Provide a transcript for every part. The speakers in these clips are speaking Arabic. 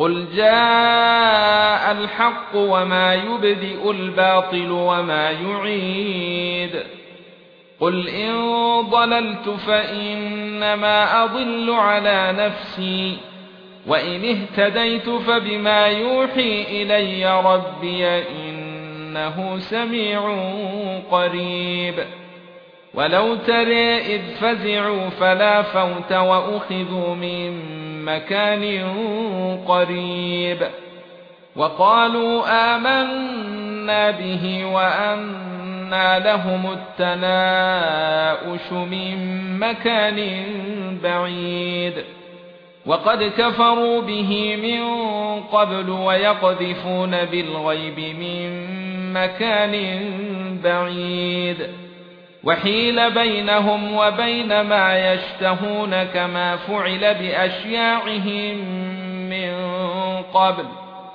قل جاء الحق وما يبدئ الباطل وما يعيد قل إن ضللت فإنما أضل على نفسي وإن اهتديت فبما يوحي إلي ربي إنه سميع قريب ولو ترى إذ فزعوا فلا فوت وأخذوا من مكان قريب وقالوا آمنا به وأنى لهم التناؤش من مكان بعيد وقد كفروا به من قبل ويقذفون بالغيب من مكان بعيد وحيل بينهم وبين ما يشتهون كما فعل بأشياعهم من قبل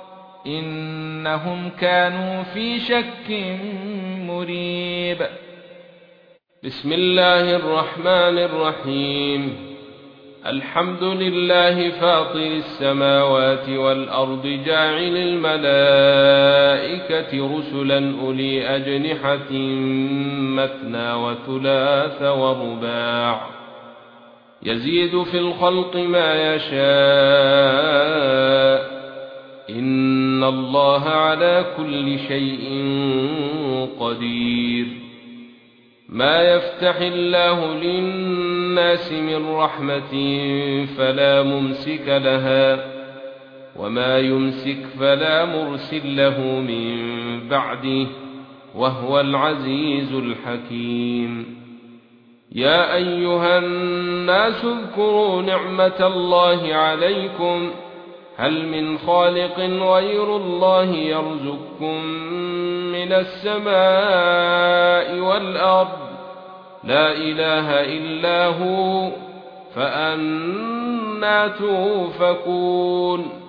إنهم كانوا في شك مريب. بسم الله الرحمن الرحيم. الحمد لله فاطر السماوات والأرض جاعل الملائكة رسلا أولي أجنحة مثنى وثلاث ورباع يزيد في الخلق ما يشاء إن الله على كل شيء قدير. ما يفتح الله للناس من رحمة فلا ممسك لها وما يمسك فلا مرسل له من بعده وهو العزيز الحكيم. يا أيها الناس اذكروا نعمة الله عليكم هل من خالق غير الله يرزقكم من السماء والأرض لا إله إلا هو فأنى توفكون.